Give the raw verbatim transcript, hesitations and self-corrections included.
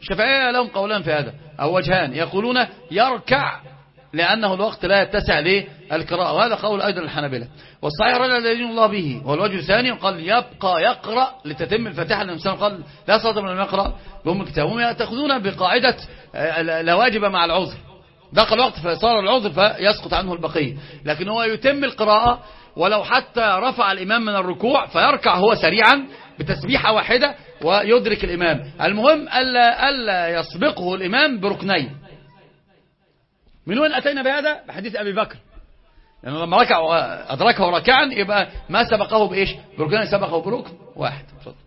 الشافعية لهم قولان في هذا أو وجهان، يقولون يركع لأنه الوقت لا يتسع للقراءة، وهذا قول أيضا الحنابلة. والصحيح رجل الذي يدين الله به، والوجه الثاني قال يبقى يقرأ لتتم الفاتحة، الإنسان قال لا صلاة من لم يقرأ بأم الكتاب. هم يأخذون بقاعدة لا واجب مع العذر، دخل الوقت فصار العذر فيسقط عنه البقية، لكن هو يتم القراءة ولو حتى رفع الإمام من الركوع فيركع هو سريعا بتسبيحة واحدة ويدرك الإمام. المهم ألا, ألا يسبقه الإمام بركنين. من وين أتينا بهذا؟ بحديث أبي بكر، لأنه لما ركع أدركه ركعا يبقى ما سبقه بإيش؟ بركنين، سبقه بركن واحد.